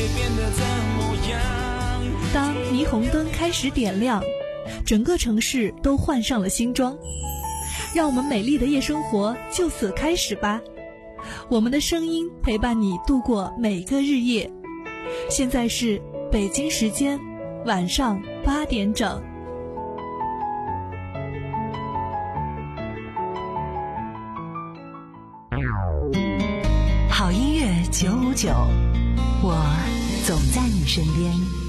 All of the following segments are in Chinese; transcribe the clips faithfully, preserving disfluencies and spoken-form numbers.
变得怎么样。 当霓虹灯开始点亮，整个城市都换上了新装，让我们美丽的夜生活就此开始吧。我们的声音陪伴你度过每个日夜。现在是北京时间晚上八点整。 好音乐九五九，我总在你身边。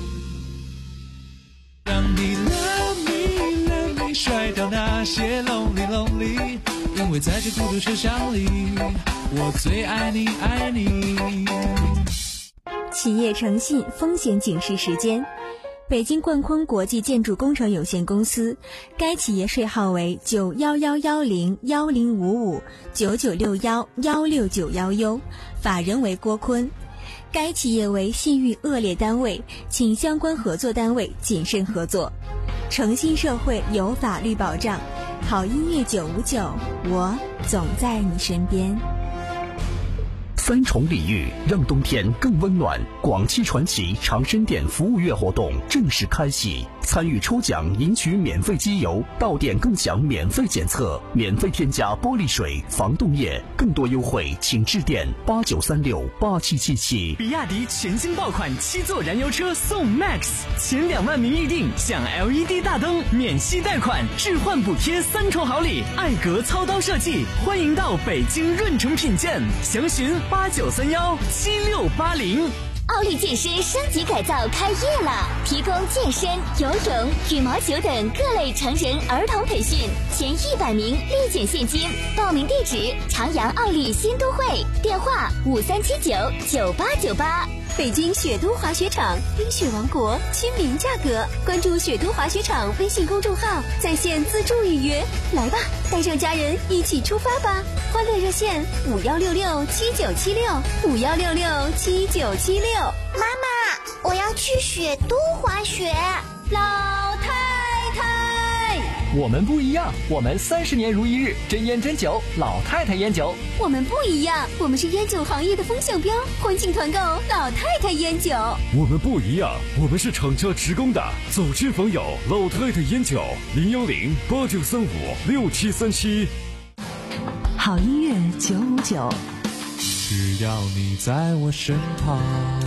让你 love me love me 甩掉那些 lonely lonely， 因为在这孤独车厢里，我最爱你爱你。 企业诚信风险警示时间。北京冠坤国际建筑工程有限公司，该企业税号为九幺幺幺零幺零五五九九六幺幺六九幺 U， 法人为郭坤。该企业为信誉恶劣单位，请相关合作单位谨慎合作。诚信社会有法律保障，好音乐九五九，我总在你身边。 三重礼遇让冬天更温暖。广汽传祺长生店服务月活动正式开启，参与抽奖赢取免费机油，到店更享免费检测，免费添加玻璃水、防冻液，更多优惠请致电八九三六八七七七。 比亚迪全新爆款七座燃油车送 Max， 前两万名预定享 L E D 大灯，免息贷款，置换补贴三重好礼，艾格操刀设计，欢迎到北京润城品鉴，详询八九三幺七六八零。 奥利健身升级改造开业了，提供健身、游泳、羽毛球等各类成人儿童培训，前一百名立减现金。报名地址：长阳奥利新都会，电话五三七九九八九八。 北京雪都滑雪场，冰雪王国，亲民价格。关注雪都滑雪场微信公众号，在线自助预约。来吧，带上家人一起出发吧！欢乐热线五幺六六七九七六五幺六六七九七六。 妈妈，我要去雪都滑雪。 老太太， 我们不一样，我们三十年如一日，真烟真酒，老太太烟酒。 我们不一样，我们是烟酒行业的风向标，欢庆团购老太太烟酒。 我们不一样，我们是厂家职工的，走亲访友，老太太烟酒，零幺零八九三五六七三七。 好音乐九五九， 只要你在我身旁。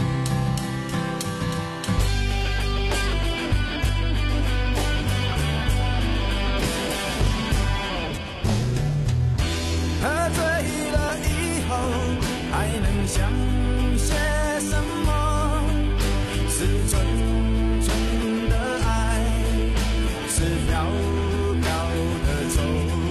喝醉了以后还能想些什么？是纯纯的爱，是飘飘的愁。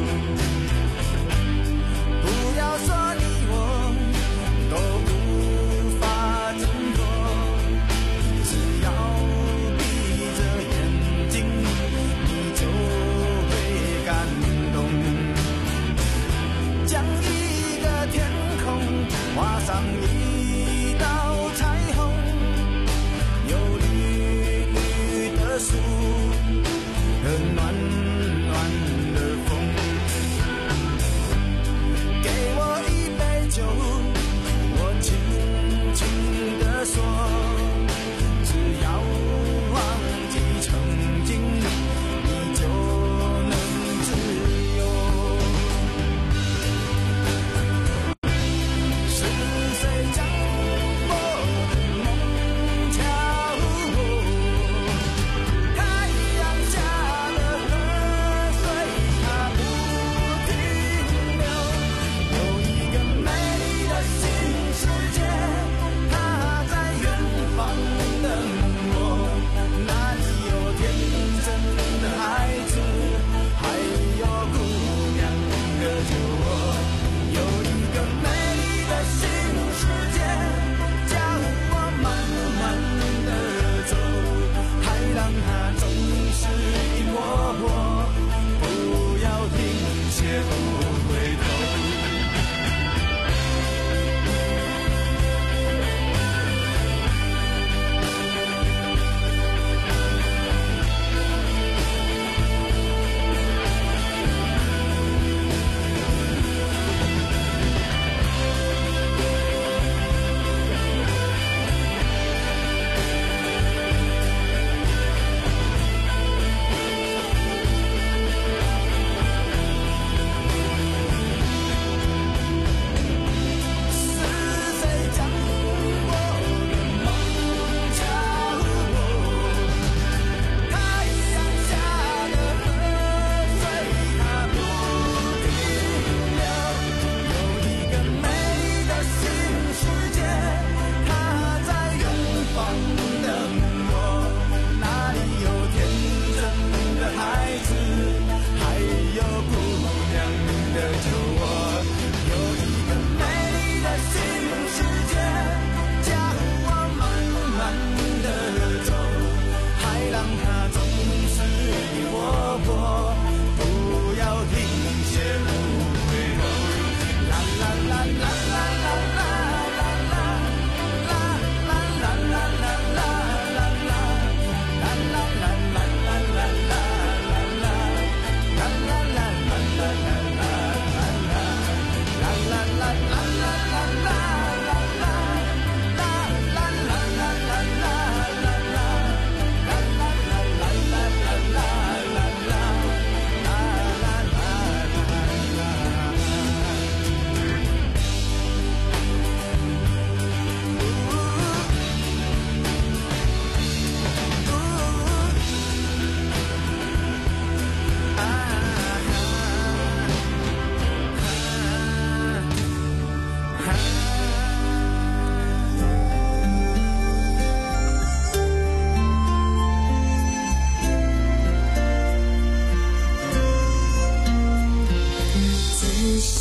不要说你我都无法挣脱，只要闭着眼睛你就会感动。将一个天空画上一道彩虹，有绿绿的树和暖暖的风。给我一杯酒，我轻轻地说，只要忘记曾经，你就能自由。是谁将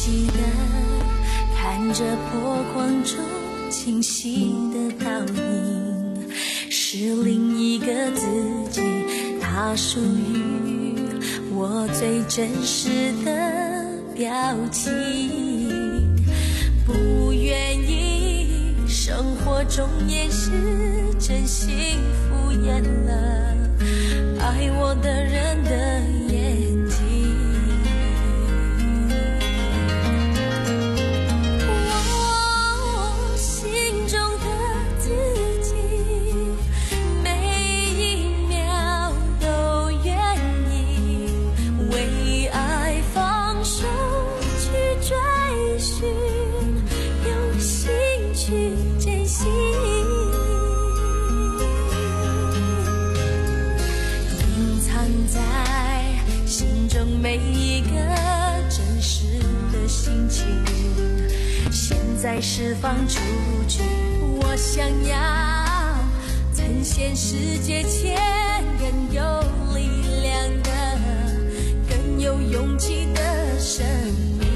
细的看着波光中清晰的倒影，是另一个自己，它属于我最真实的表情。不愿意生活中掩饰真心敷衍了爱我的人的眼睛。我心中的自己每一秒都愿意为爱放手去追寻，用心去珍惜。隐藏在心中每一个真实的心情，现在释放出去。我想要呈现世界前更有力量的，更有勇气的生命。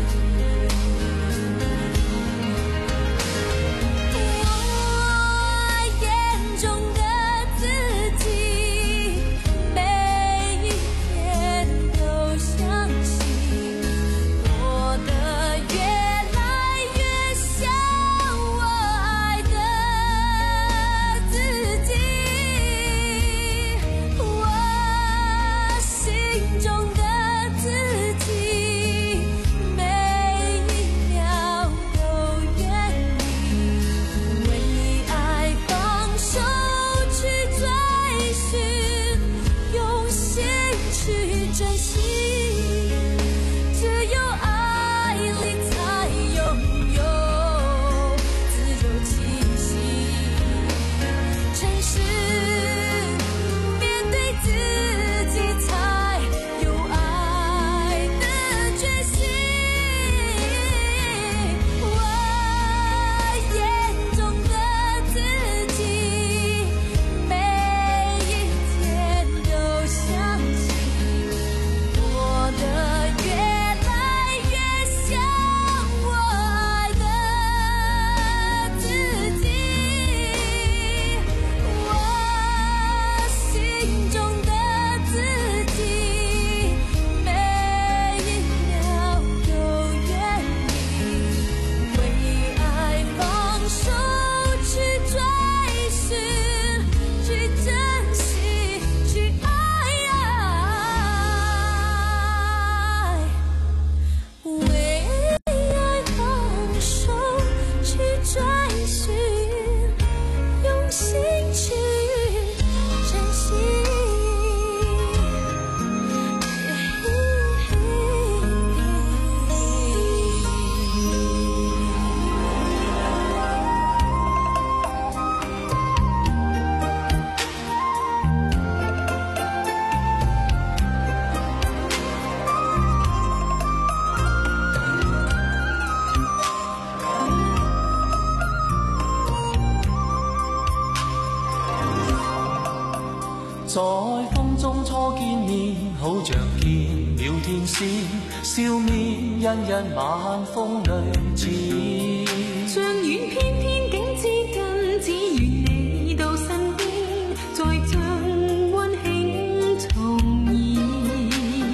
在风中初见面，好像见了天仙，笑面欣欣晚风里似煙。 像遠偏偏竟知近，只願你到身邊，再將溫馨重現。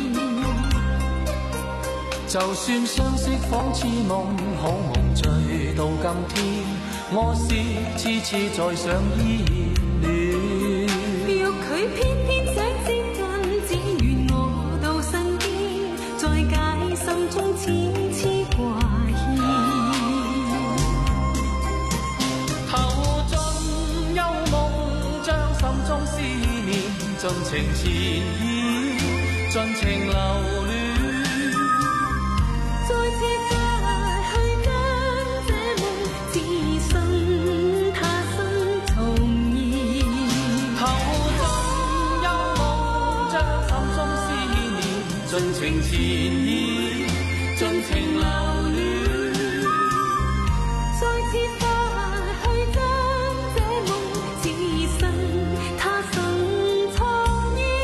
就算相識仿似夢，好夢醉到今天，我是痴痴再想依然戀。 若佢偏偏想接近，只願我到身邊，再解心中痴痴掛牽。 投盡幽夢，將心中思念盡情纏繞，盡情留戀。 再次發去將這夢，只信他生重現。 投盡幽夢，將心中思念盡情纏繞，盡情留戀。 再次發去將這夢，只信他生重現。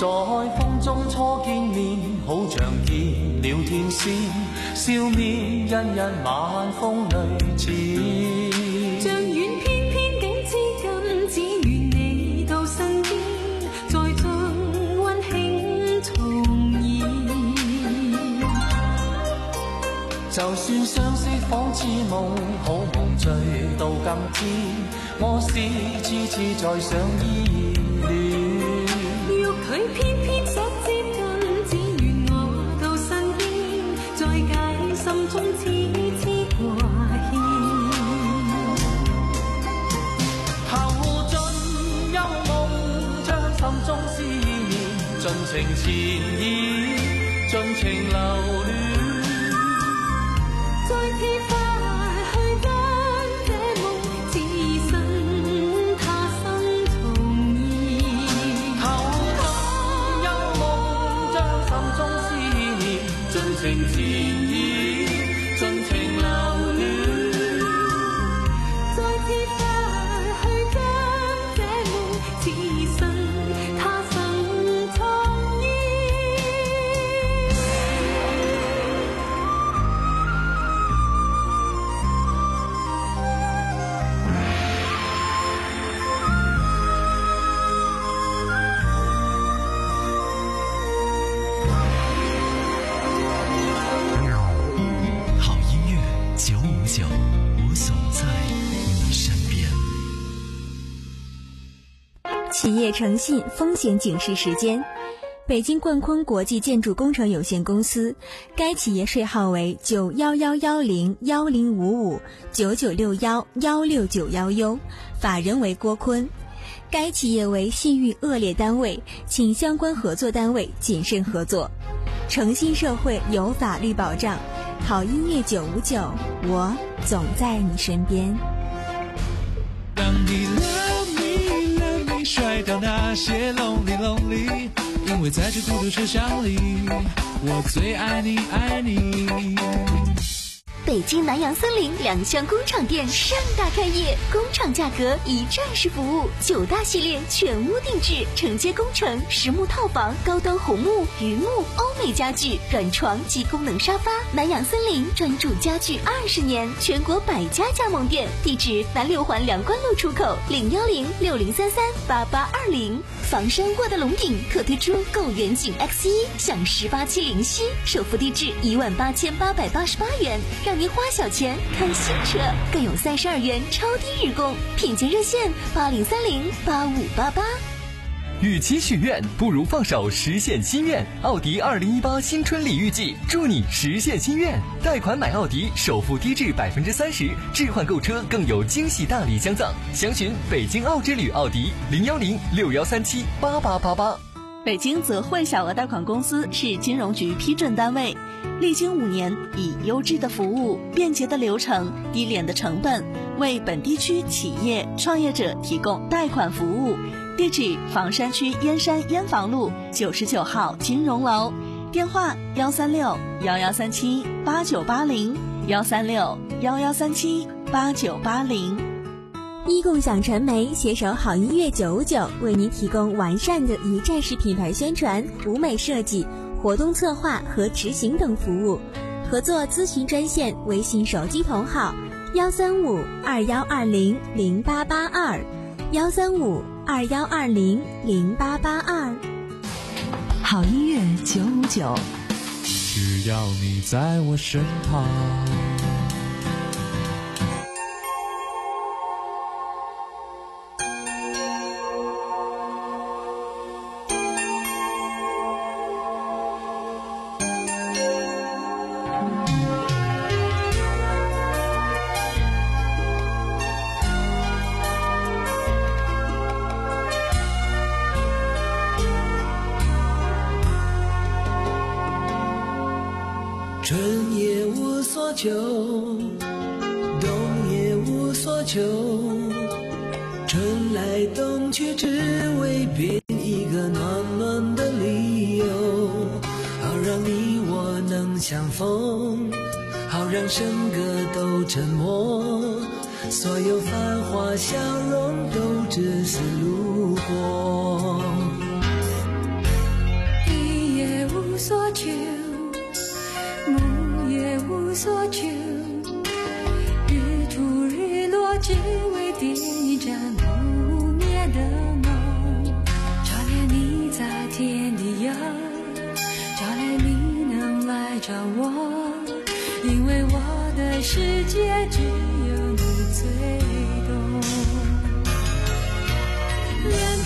在風中初見面，好像結了天線，笑面欣欣晚風裏似。 像遠偏偏竟知近，只願你到身邊，再將溫馨重現。 就算相識仿似夢，好夢醉到今天，我是次次在想依戀。 佢偏偏想接近，只願我到身邊，再解心中痴痴掛牽。 後盡幽夢，將心中思念盡情纏意，盡情留戀。 再次返去將這夢，置身他生重現。盡情纏意，盡情留戀。再次返去將這夢，置身他生重現。 我总在你身边。 企业诚信风险警示时间。北京冠坤国际建筑工程有限公司，该企业税号为九幺幺幺零幺零五五九九六幺幺六九幺 U， 法人为郭坤。该企业为信誉恶劣单位，请相关合作单位谨慎合作。诚信社会有法律保障，好音乐九五九，我总在你身边。 当你 love me love me 甩掉那些 lonely lonely， 因为在这孤独车厢里，我最爱你爱你。 北京南洋森林两厢工厂店盛大开业，工厂价格一站式服务，九大系列全屋定制，承接工程、实木套房、高端红木、榆木、欧美家具、软床及功能沙发。南洋森林专注家具二十年，全国百家加盟店，地址南六环梁关路出口，零幺零六零三三八八二零。房山沃德龙顶特推出购远景 X 一，享十八期零息，首付低至一万八千八百八十八元，让您花小钱看新车，更有三十二元超低日供，品鉴热线八零三零八五八八。 与其许愿，不如放手实现心愿。奥迪二零一八新春礼遇季，祝你实现心愿。贷款买奥迪，首付低至百分之三十，置换购车更有惊喜大礼相赠。详询北京奥之旅奥迪零幺零六幺三七八八八八。 北京泽惠小额贷款公司是金融局批准单位，历经五年，以优质的服务、便捷的流程、低廉的成本，为本地区企业创业者提供贷款服务。地址：房山区燕山燕房路九十九号金融楼，电话：幺三六幺幺三七八九八零，幺三六幺幺三七八九八零。 一共享传媒携手好音乐九五九，为您提供完善的一站式品牌宣传、舞美设计、活动策划和执行等服务。合作咨询专线：微信手机同号幺三五二幺二零零八八二，幺三五二幺二零零八八二。 好音乐九五九， 只要你在我身旁。 春也无所求，冬也无所求，春来冬去，只为编一个暖暖的理由，好让你我能相逢，好让笙歌都沉默，所有繁华笑容都只是路过。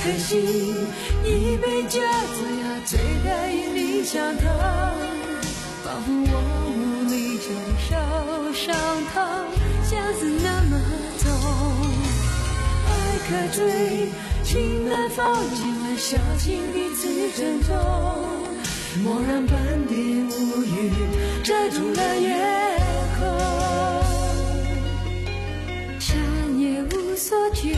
颗心，一杯酒，只要醉得与你相同，仿佛我无力承受伤痛，相思那么重。爱可追，情难放，今晚小心彼此珍重，莫让半点乌云遮住了月空。山也无所求，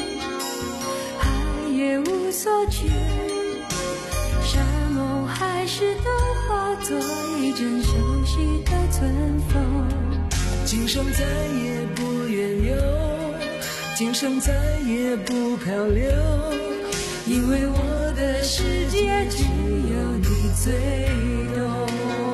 海也无所求，山盟海誓都化作一阵熟悉的春风。今生再也不远游，今生再也不漂流，因为我的世界只有你最懂。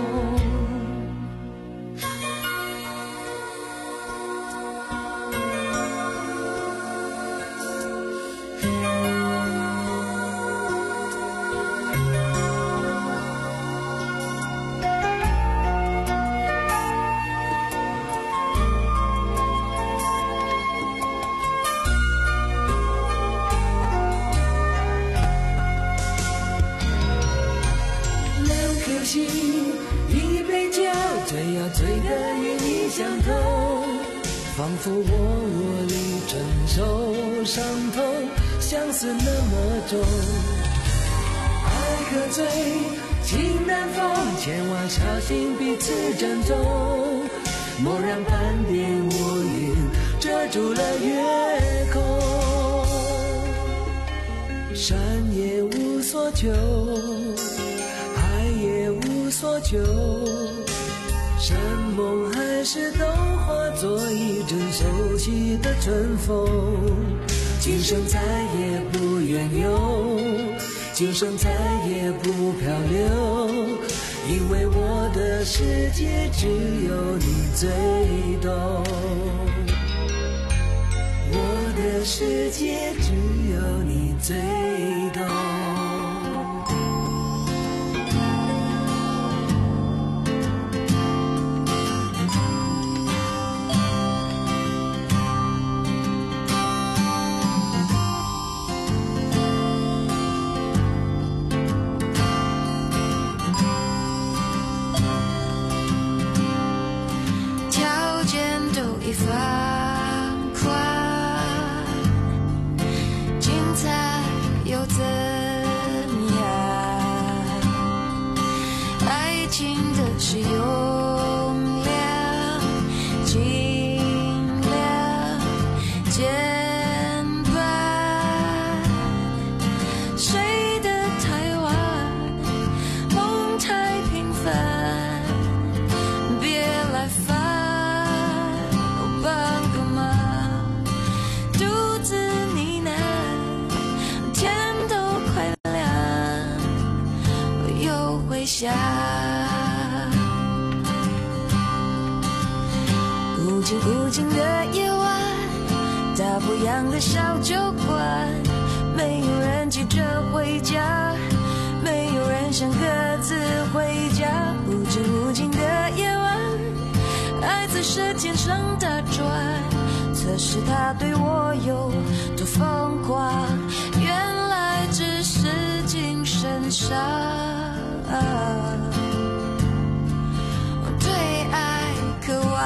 一杯酒，醉要醉得与你相同，仿佛我无力承受伤痛，相思那么重。爱可醉，情难放，千万小心彼此珍重，莫让半点乌云遮住了月空。山也无所求，也无所求，山盟海誓都化作一阵熟悉的春风。今生再也不远游，今生再也不漂流，因为我的世界只有你最懂，我的世界只有你最懂。一放宽，精彩又怎样？爱情的是用量、尽量减半。谁的台湾梦太平凡，别来烦。下无尽无尽的夜晚，大不样的小酒馆，没有人急着回家，没有人想各自回家。无尽无尽的夜晚，爱在舌尖上打转，测试他对我有多疯狂，原来只是精神上对爱渴望，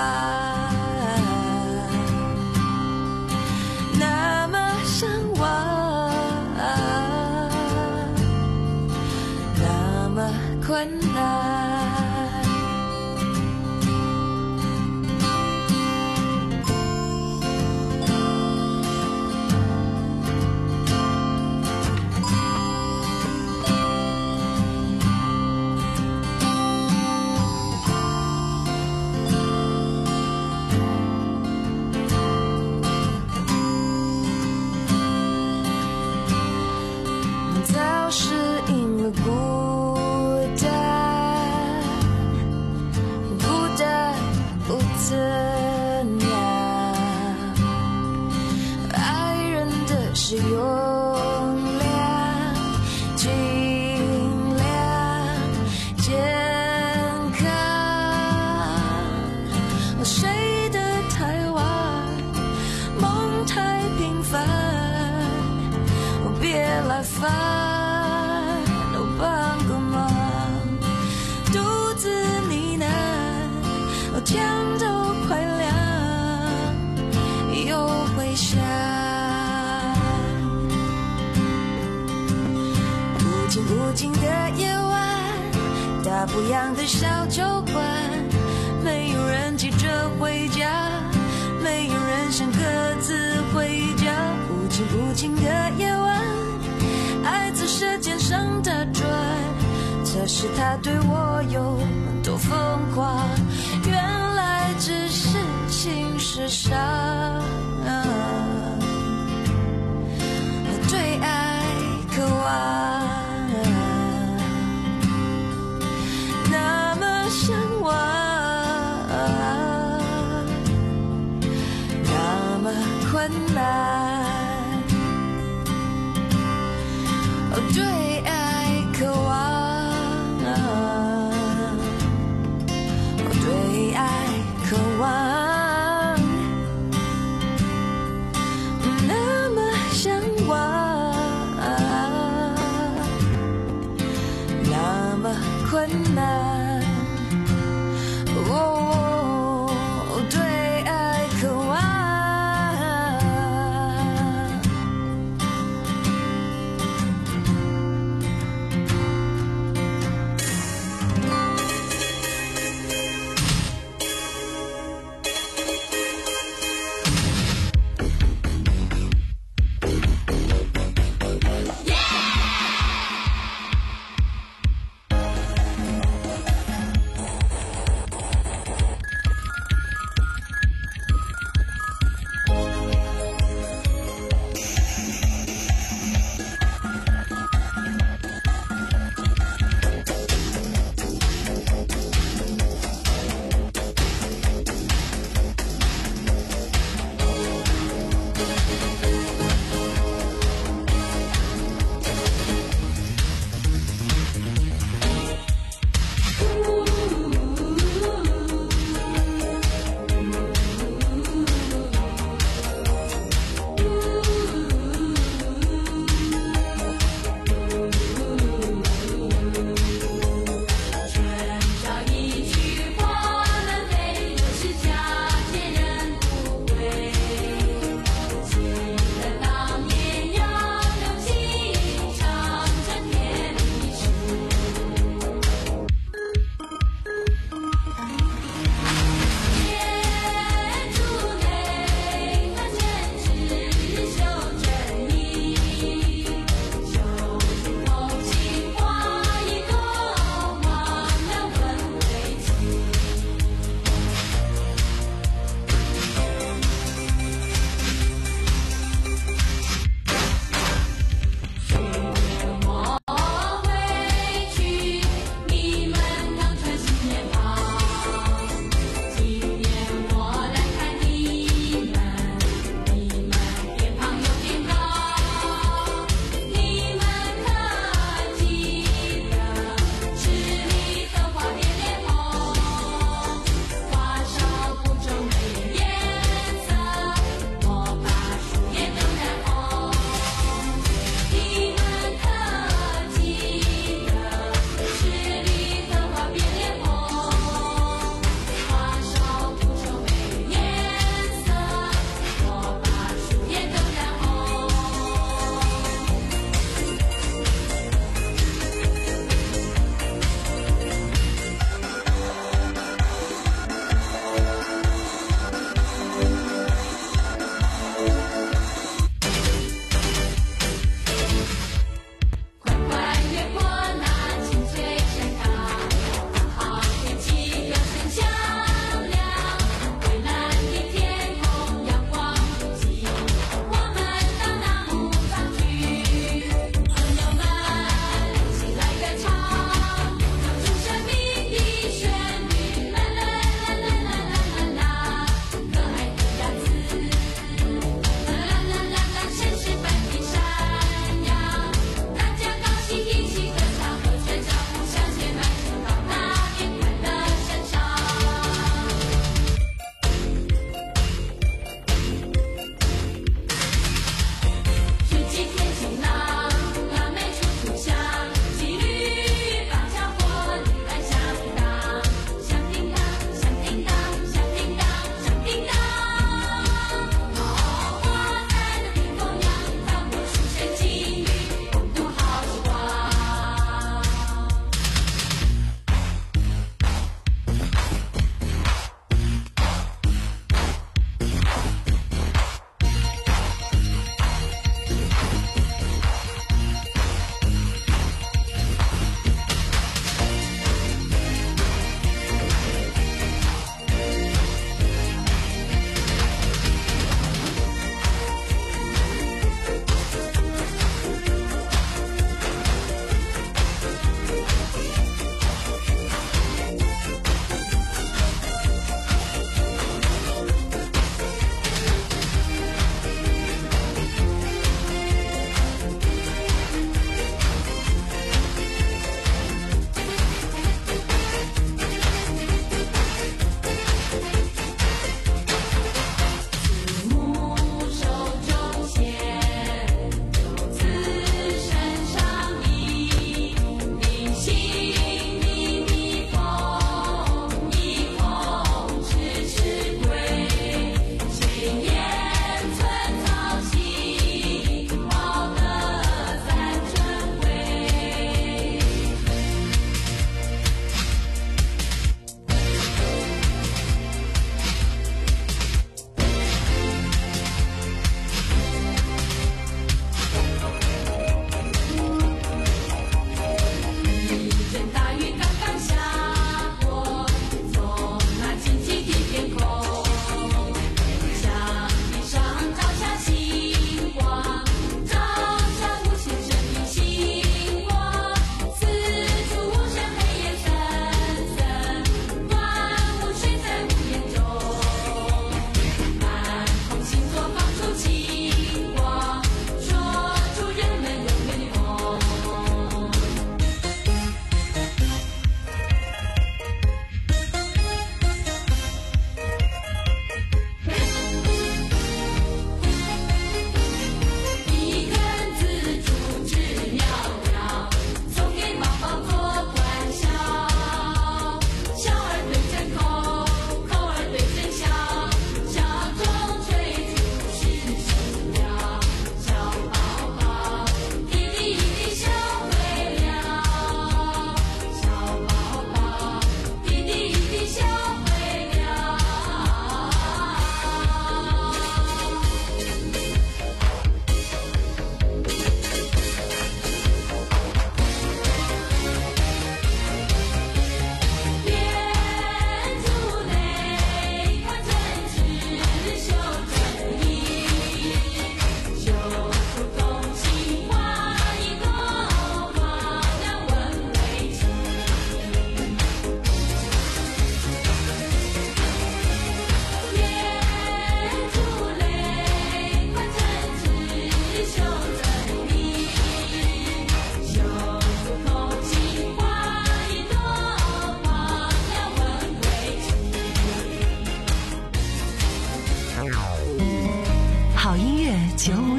那么向往，那么困难。适应了孤单，孤单不怎样，爱人的是用量，尽量健康。谁的台湾梦太平凡，别来烦，都帮个忙，独自呢喃，哦，天都快亮，又回想，无尽无尽的夜晚，大不样的小酒馆，没有人急着回家，没有人想各自回家。无尽无尽的夜晚，爱在舌尖上打转，测试他对我有多疯狂，原来只是情史上对爱渴望，那么向往，那么困难，对爱渴望，对爱渴望，那么向往，那么困难，哦，对爱渴望。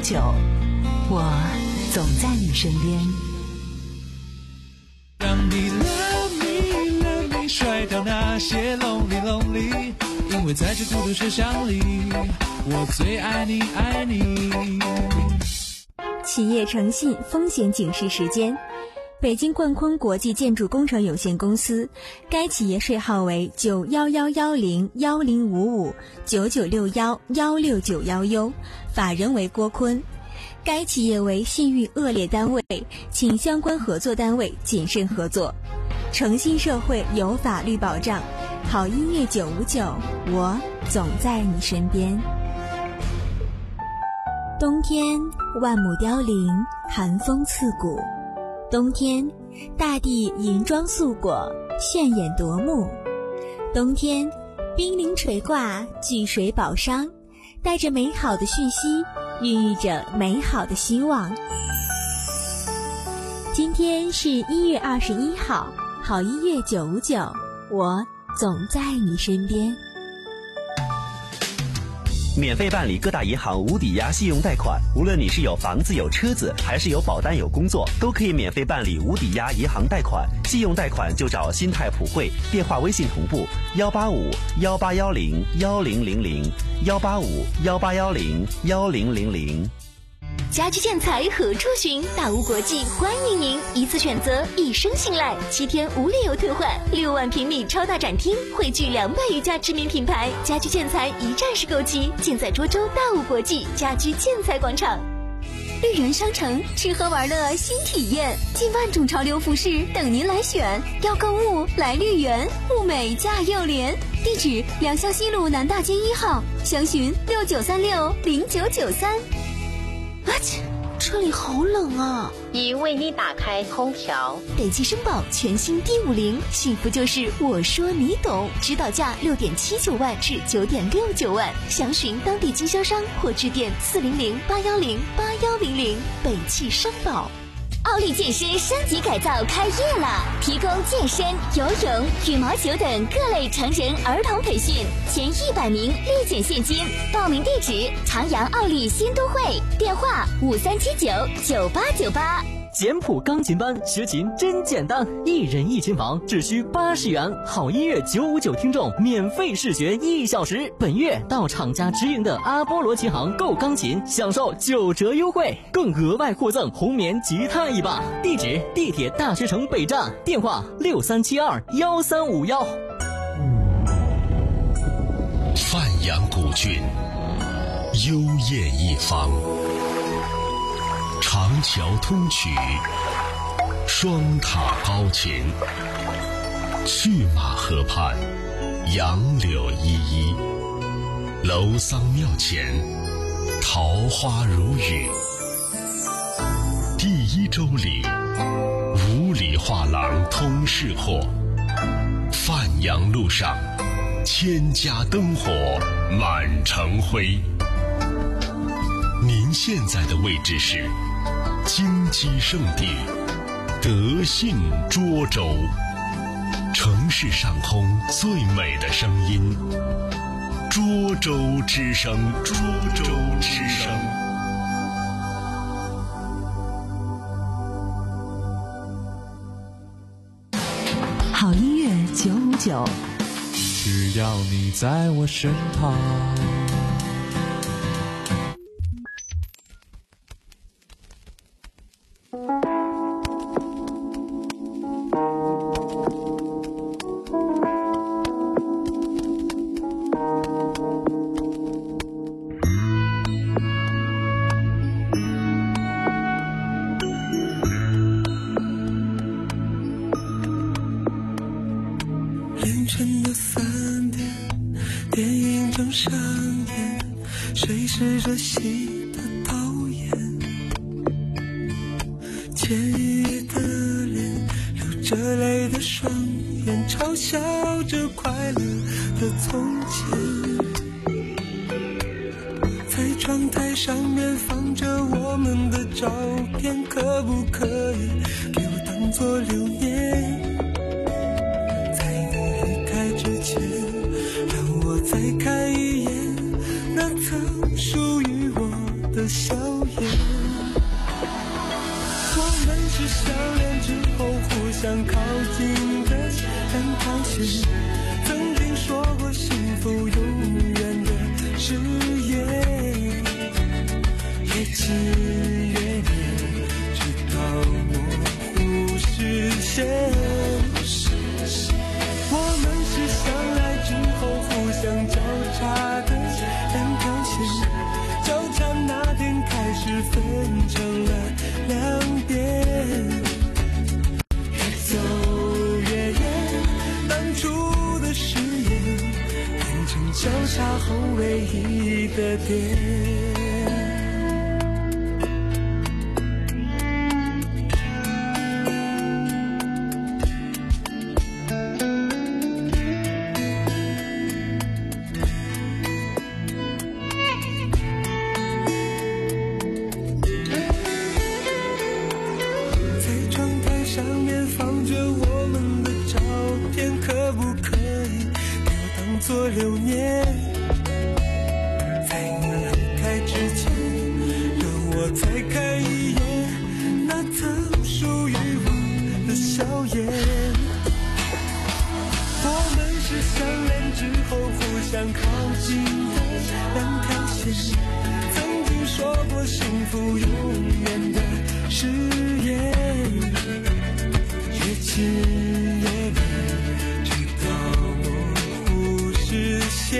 九，我总在你身边。 让你 love me love me 甩掉那些 lonely lonely， 因为在这孤独车厢里，我最爱你爱你。 企业诚信风险警示时间。北京冠坤国际建筑工程有限公司，该企业税号为九一一一零一零五五九九六一一六九一 U， 法人为郭坤。该企业为信誉恶劣单位，请相关合作单位谨慎合作。诚信社会有法律保障，好音乐九五九，我总在你身边。冬天万亩凋零，寒风刺骨。冬天，大地银装素裹，炫眼夺目。冬天，冰凌垂挂，聚水宝商，带着美好的讯息，孕育着美好的希望。今天是一月二十一号，好音乐九五九，我总在你身边。 免费办理各大银行无抵押信用贷款，无论你是有房子有车子，还是有保单有工作，都可以免费办理无抵押银行贷款。信用贷款就找新泰普惠，电话微信同步幺八五幺八幺零幺零零零幺八五幺八幺零幺零零零。 家居建材何处寻？大屋国际欢迎您，一次选择，一生信赖，七天无理由退换，六万平米超大展厅，汇聚两百余家知名品牌，家居建材一站式购齐，尽在涿州大屋国际家居建材广场。绿园商城，吃喝玩乐新体验，近万种潮流服饰等您来选。要购物来绿园，物美价又廉。地址：良乡西路南大街一号，详询六九三六零九九三。啊切，这里好冷啊！ 已为你打开空调。 北汽绅宝全新 D 五零，幸福就是我说你懂，指导价六点七九万至九点六九万，详询当地经销商或致电四零零八幺零八幺零零。北汽绅宝。奥利健身升级改造开业了，提供健身、游泳、羽毛球等各类成人儿童培训，前一百名立减现金。报名地址：长阳奥利新都会，电话五三七九九八九八。 简谱钢琴班学琴真简单，一人一琴房只需八十元，好音乐九五九听众免费试学一小时。本月到厂家直营的阿波罗琴行购钢琴，享受九折优惠，更额外获赠红棉吉他一把。地址：地铁大学城北站，电话六三七二幺三五幺。 范阳古郡，幽艳一方。长桥通衢，双塔高擎，去马河畔，杨柳依依，楼桑庙前，桃花如雨。第一周里，五里画廊通市货，范阳路上，千家灯火满城辉。您现在的位置是金鸡圣地德信涿州，城市上空最美的声音，涿州之声，涿州之声。 好音乐九五九， 只要你在我身旁。 凌晨的三点，电影正上演，谁是这戏的导演？惬意的脸，流着泪的双眼，嘲笑着快乐的从前。在窗台上面放着我们的照片，可不可以给我当作留念？让我再看一眼那曾属于我的笑颜。 是相恋之后互相靠近的两条线，曾经说过幸福永远的誓言，越近越远，直到模糊视线。我们是相爱之后互相交叉的两条线，交叉那天开始分成了两边，越走越远，当初的誓言变成交叉后唯一的点。做流年，在你离开之前，让我再看一眼那曾属于我的笑颜。我们是相恋之后互相靠近的两条线，曾经说过幸福永远的誓言，越近越远，我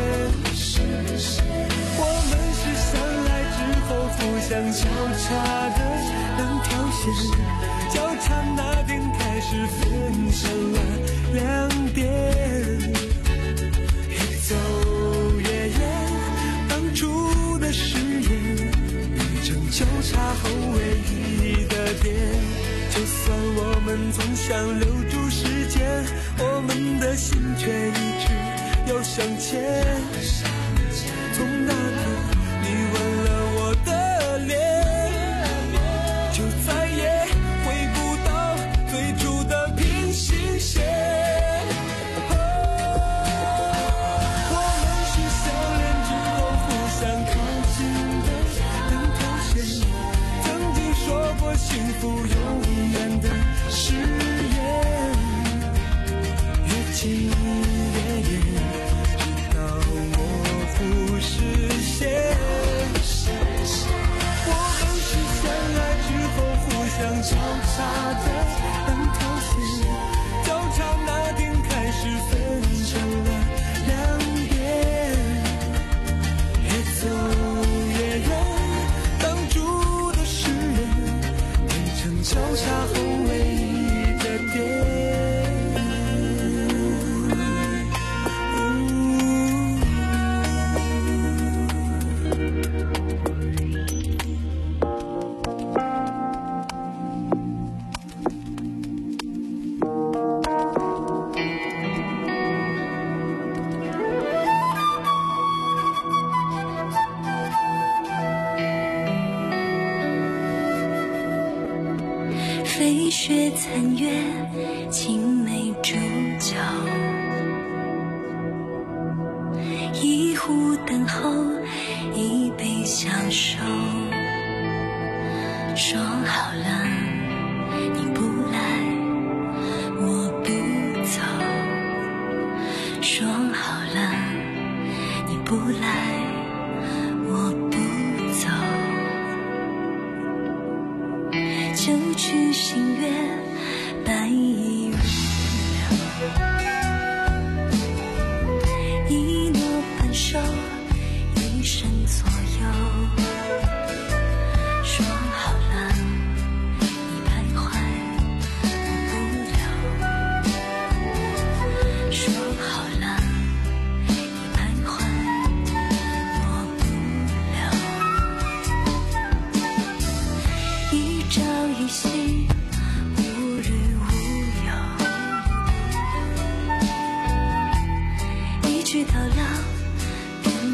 们是相爱之后互相交叉的两条线，交叉那天开始分成了两边，越走越远，当初的誓言变成交叉后唯一的点。就算我们总想留住时间，我们的心却一直要向前。从那刻你吻了我的脸，就再也回不到最初的平行线。我们是相恋之后互相靠近的两条线，曾经说过幸福永远的誓言，越近越远，视线。我们是相爱之后互相交叉的两条线，交叉那天开始分成了两边，越走越远，当初的誓言变成交叉后唯一的点。 飞雪残月，青梅煮酒，一壶等候，一杯相守。说好了，你不来，我不走。说好了，你不来，我不走。九曲星月，白衣如流，一诺半守，一生左右。说好了，你徘徊，我不留。说好了，你徘徊，我不留。一朝一夕，无日无有，一句到老，便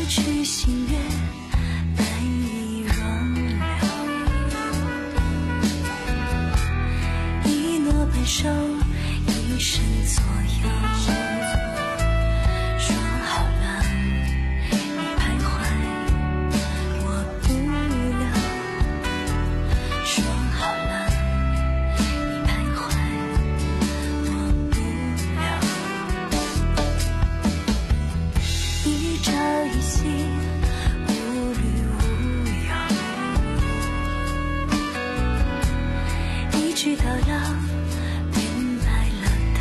去心愿，难以容留。一诺半守，一生左右。说好了，你徘徊，我不留。说好了，你徘徊，我不留。一朝一夕，无虑无忧。一句到老，变白了头。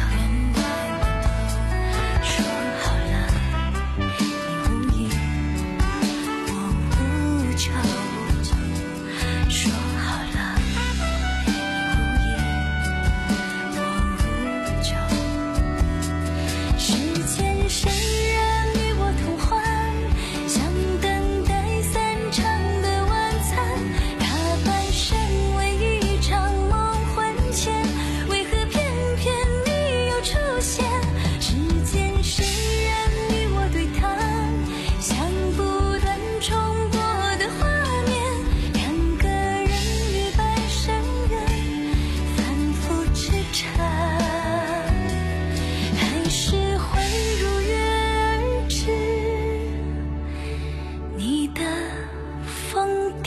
说好了，你无意，我无求。说好了，你无意，我无求。世间谁人与我同欢？想等待散场的晚餐。他半生为一场梦魂牵，为何偏偏你又出现？世间谁人与我对谈？像不断重播的画面，两个人于半生缘，反复痴缠。还是会如约而至你的疯癫。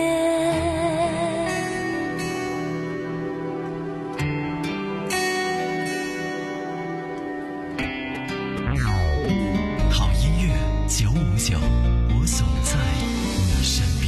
好音乐九五九，我总在你身边。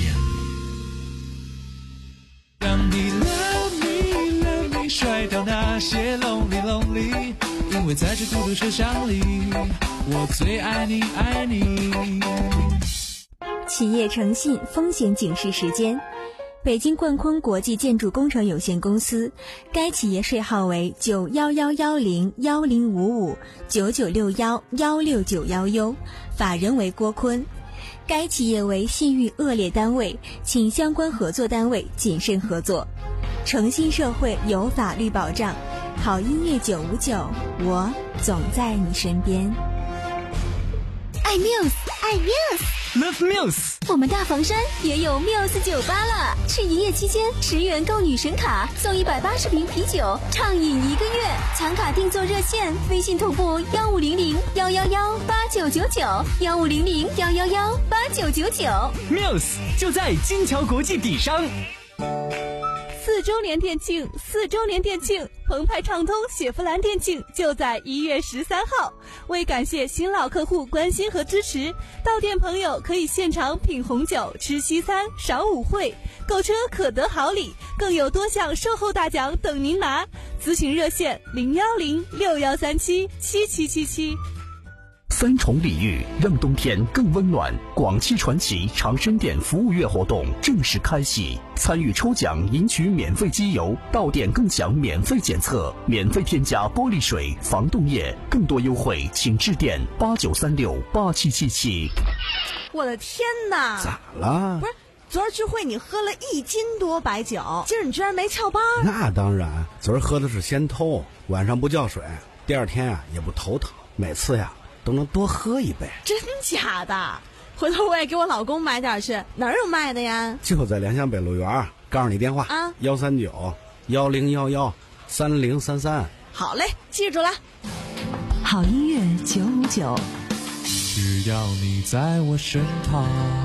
让你 love me love me 甩掉那些 lonely lonely， 因为在这孤独车厢里，我最爱你爱你。 企业诚信风险警示时间。北京冠坤国际建筑工程有限公司，该企业税号为九幺幺幺零幺零五五九九六幺幺六九幺 U， 法人为郭坤。该企业为信誉恶劣单位，请相关合作单位谨慎合作。诚信社会有法律保障，好音乐九五九，我总在你身边。 爱 Muse， 爱 Muse，Love Muse。 我们大房山也有 Muse 酒吧了，是营业期间十元购女神卡送一百八十瓶啤酒，畅饮一个月。抢卡订座热线：微信同步幺五零零幺幺幺八九九九，幺五零零幺幺幺八九九九。 Muse 就在金桥国际底商。 四周年店庆，四周年店庆，澎湃畅通雪佛兰店庆就在一月十三号。为感谢新老客户关心和支持，到店朋友可以现场品红酒、吃西餐、赏舞会，购车可得好礼，更有多项售后大奖等您拿。咨询热线零幺零六幺三七七七七七。 三重礼遇让冬天更温暖。广汽传祺长生店服务月活动正式开启，参与抽奖赢取免费机油，到店更享免费检测，免费添加玻璃水、防冻液，更多优惠请致电八九三六八七七七。 我的天哪！ 咋了？ 不是，昨儿聚会你喝了一斤多白酒，今儿你居然没翘班？ 那当然，昨儿喝的是先偷，晚上不叫水，第二天啊也不头疼，每次呀都能多喝一杯。 真假的？回头我也给我老公买点去，哪儿有卖的呀？ 就在良乡北路园，告诉你电话啊， 幺三九幺零幺幺三零三三。 好嘞，记住了。 好音乐九五九， 只要你在我身旁。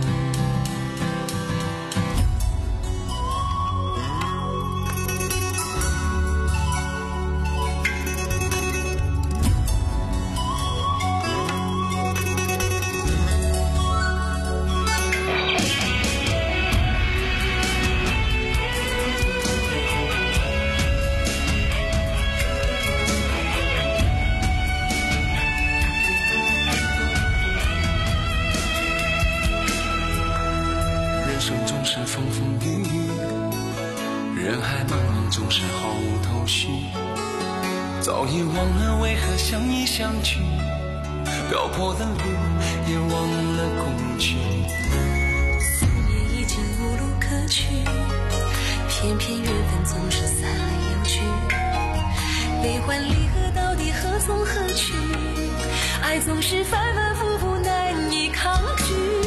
早已忘了为何相依相聚，漂泊的路也忘了归去。 思念已经无路可去，偏偏缘分总是散来又聚。悲欢离合到底何从何去？爱总是反反复复难以抗拒。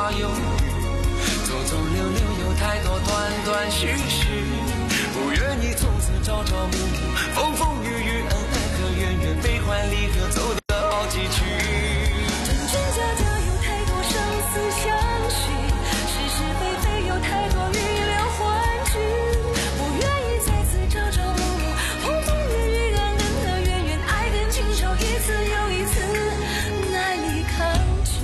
花有走走留留有太多断断续续，不愿意从此朝朝暮暮，风风雨雨，恩恩和怨怨，悲欢离合，走得好崎岖。 真真假假有太多生死相许，是是非非有太多预料幻局，不愿意再次朝朝暮暮，风风雨雨，恩恩和怨怨，爱恨情仇，一次又一次难以抗拒。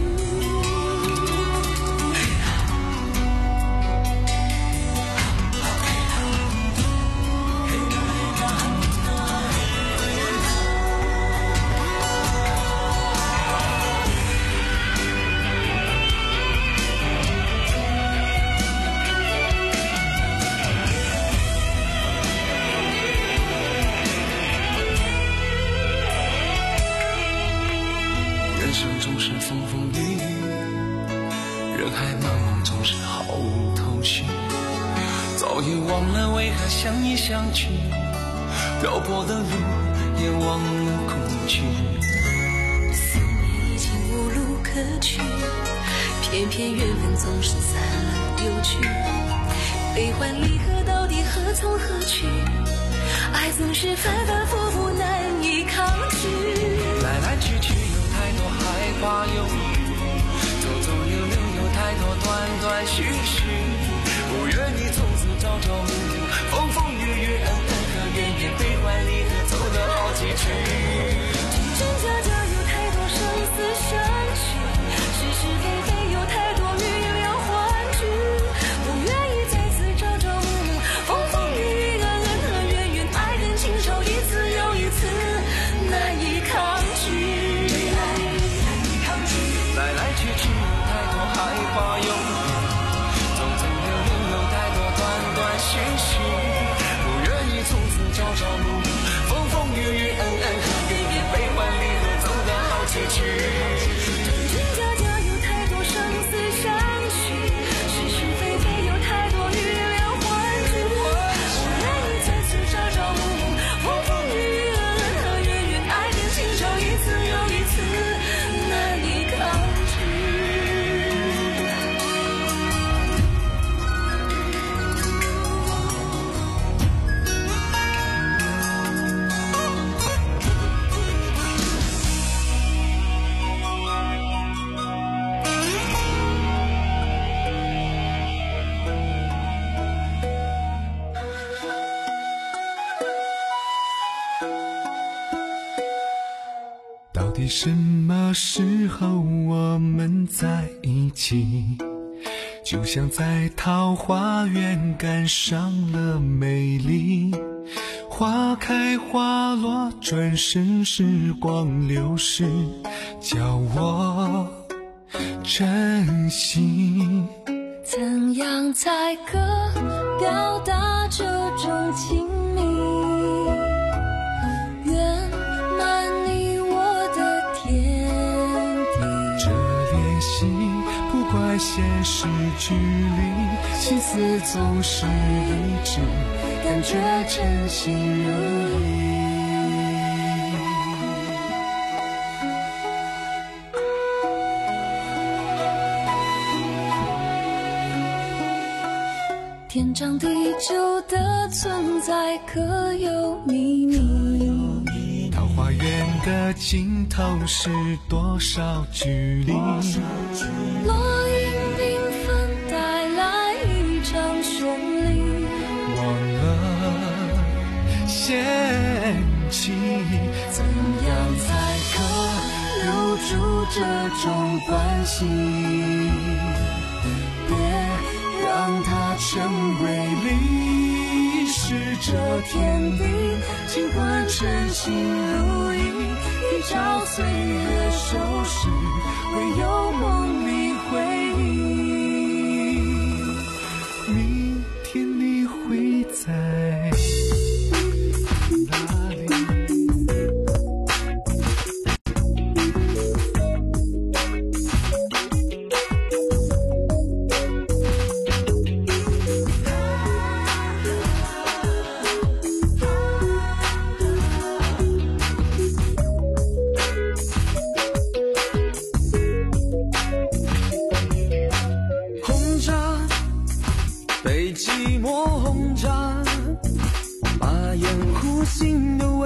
人生总是风风雨雨，人海茫茫总是毫无头绪，早已忘了为何相依相聚，漂泊的路也忘了哭泣， 思念已经无路可去，偏偏缘分总是散了又聚，悲欢离合到底何从何去，爱总是反反复复难以抗拒， 来来去去有太多害怕犹豫，走走留留有太多断断续续，不愿意从此朝朝暮暮，风风雨雨，恩恩和怨怨，悲欢离合，走得好崎岖。 真真假假有太多生死相许，是是非非有太多预料幻局，不愿意再次朝朝暮暮，风风雨雨，恩恩和怨怨，爱恨情仇，一次又一次难以抗拒。 来来去去有太多害怕犹豫，走走留留有太多断断续续，不愿意从此朝朝暮暮，风风雨雨，恩恩和怨怨，悲欢离合，走得好崎岖。 真真假假有太多生死相许，是是非非有太多预料幻局，不愿意再次朝朝暮暮，风风雨雨，恩恩和怨怨，爱恨情仇，一次又一次难以抗拒。 到底什么时候我们在一起？就像在桃花源赶上了美丽，花开花落，转身时光流逝，叫我珍惜。 怎样才可表达这种亲密，圆满你我的天地？ 这联系不怪现实距离，心思总是一致，感觉真心如意。 天长地久的存在可有秘密？ 桃花源的尽头是多少距离？ 落英缤纷带来一场绚丽， 忘了嫌弃， 怎样才可留住这种关系？别让它成为历史，这天地尽管称心如意，一朝岁月收拾，唯有梦里回忆。 明天你会在哪里？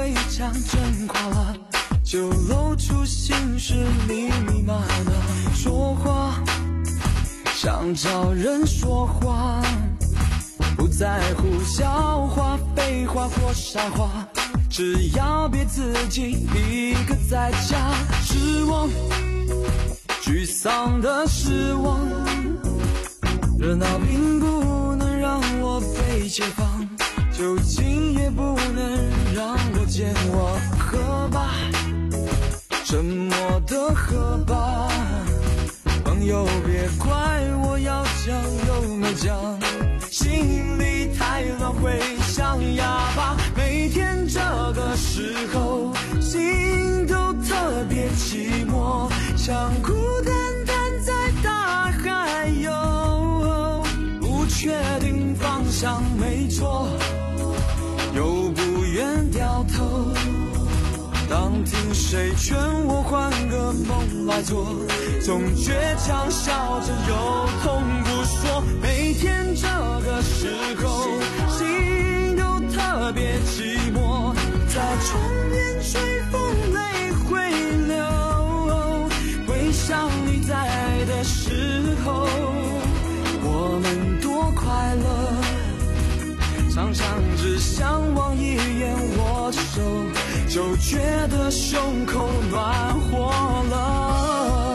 围墙震垮了，就露出心事密密麻麻。说话想找人说话，不在乎笑话、废话或傻话，只要别自己一个在家。失望，沮丧的失望，热闹并不能让我被解放，酒精也不能让我健忘。喝吧，沉默的喝吧，朋友别怪我要讲又没讲，心里太乱会像哑巴。每天这个时候心都特别寂寞，像孤单单在大海游，不确定方向没错，又不愿掉头。当听谁劝我换个梦来做，总倔强笑着有痛不说。每天这个时候心都特别寂寞，在窗边吹风泪会流，回想你在的时候我们多快乐，常常只想望一眼握着手，就觉得胸口暖和了。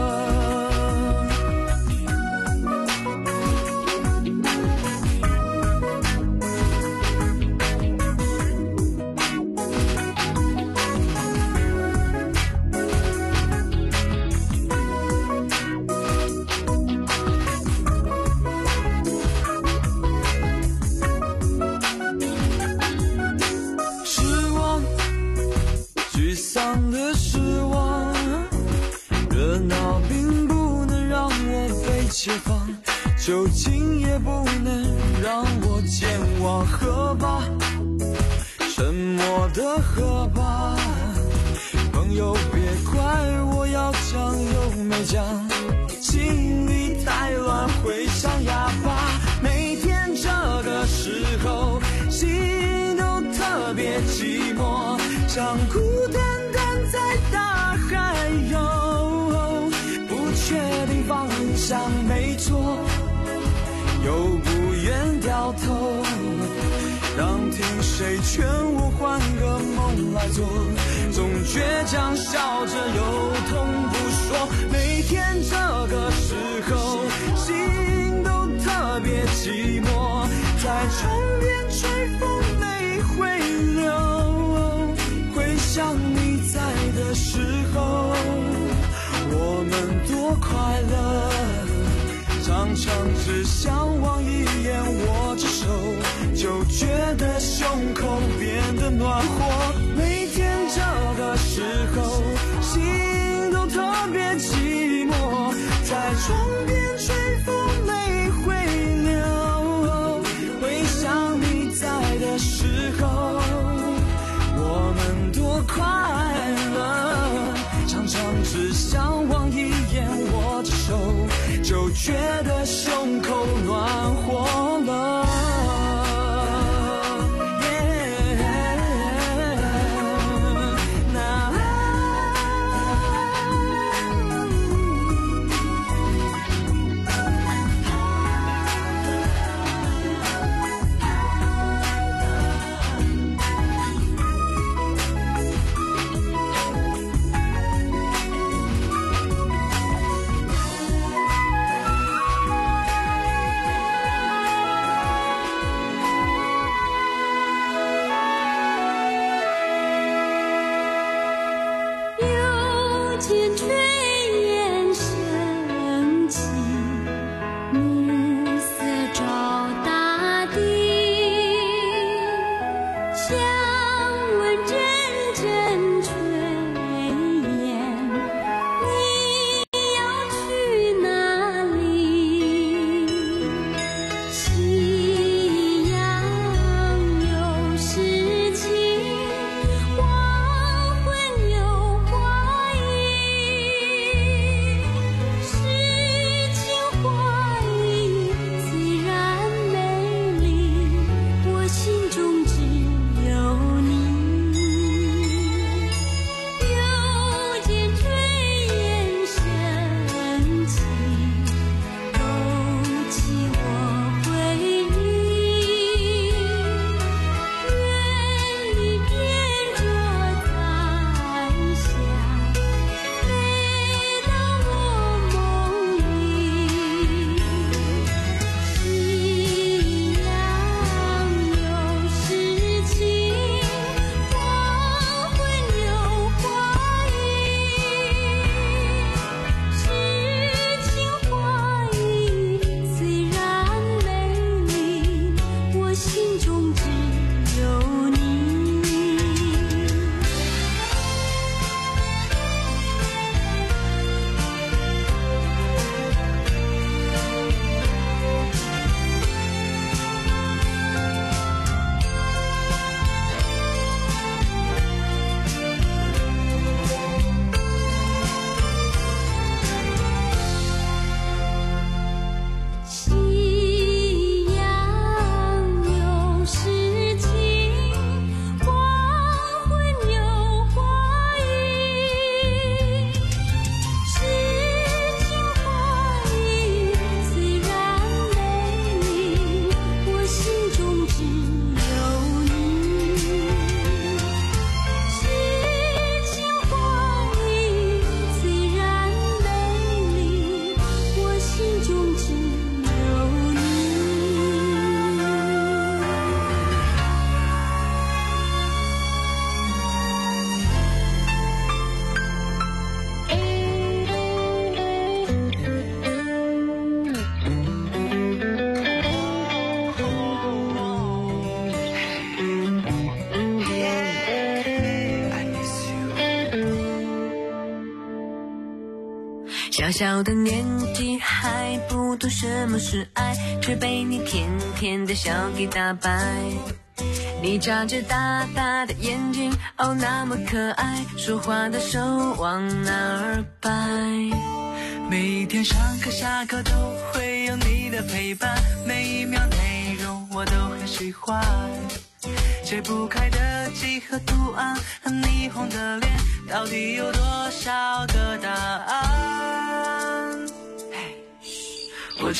解放，酒精也不能让我健忘。喝吧，沉默的喝吧，朋友别怪我要讲又没讲，心里太乱会像哑巴。每天这个时候心都特别寂寞，像孤单单在大海游，不确定方向没错，又不愿掉头。当听谁劝我换个梦来做，总倔强笑着有痛不说。每天这个时候心都特别寂寞，在窗边吹风泪会流，回想你在的时候我们多快乐，常常只想望一眼握着手，就觉得胸口变得暖和。每天这个时候心都特别寂寞，在窗边吹风泪会流，回想你在的时候我们多快乐，常常只想望一眼握着手，就觉得胸口暖和了。 小小的年纪还不懂什么是爱，却被你甜甜的笑给打败。你眨着大大的眼睛，哦那么可爱，说话的手往哪儿摆？ 每一天上课下课都会有你的陪伴，每一秒内容我都很喜欢。解不开的几何图案和霓虹的脸，到底有多少个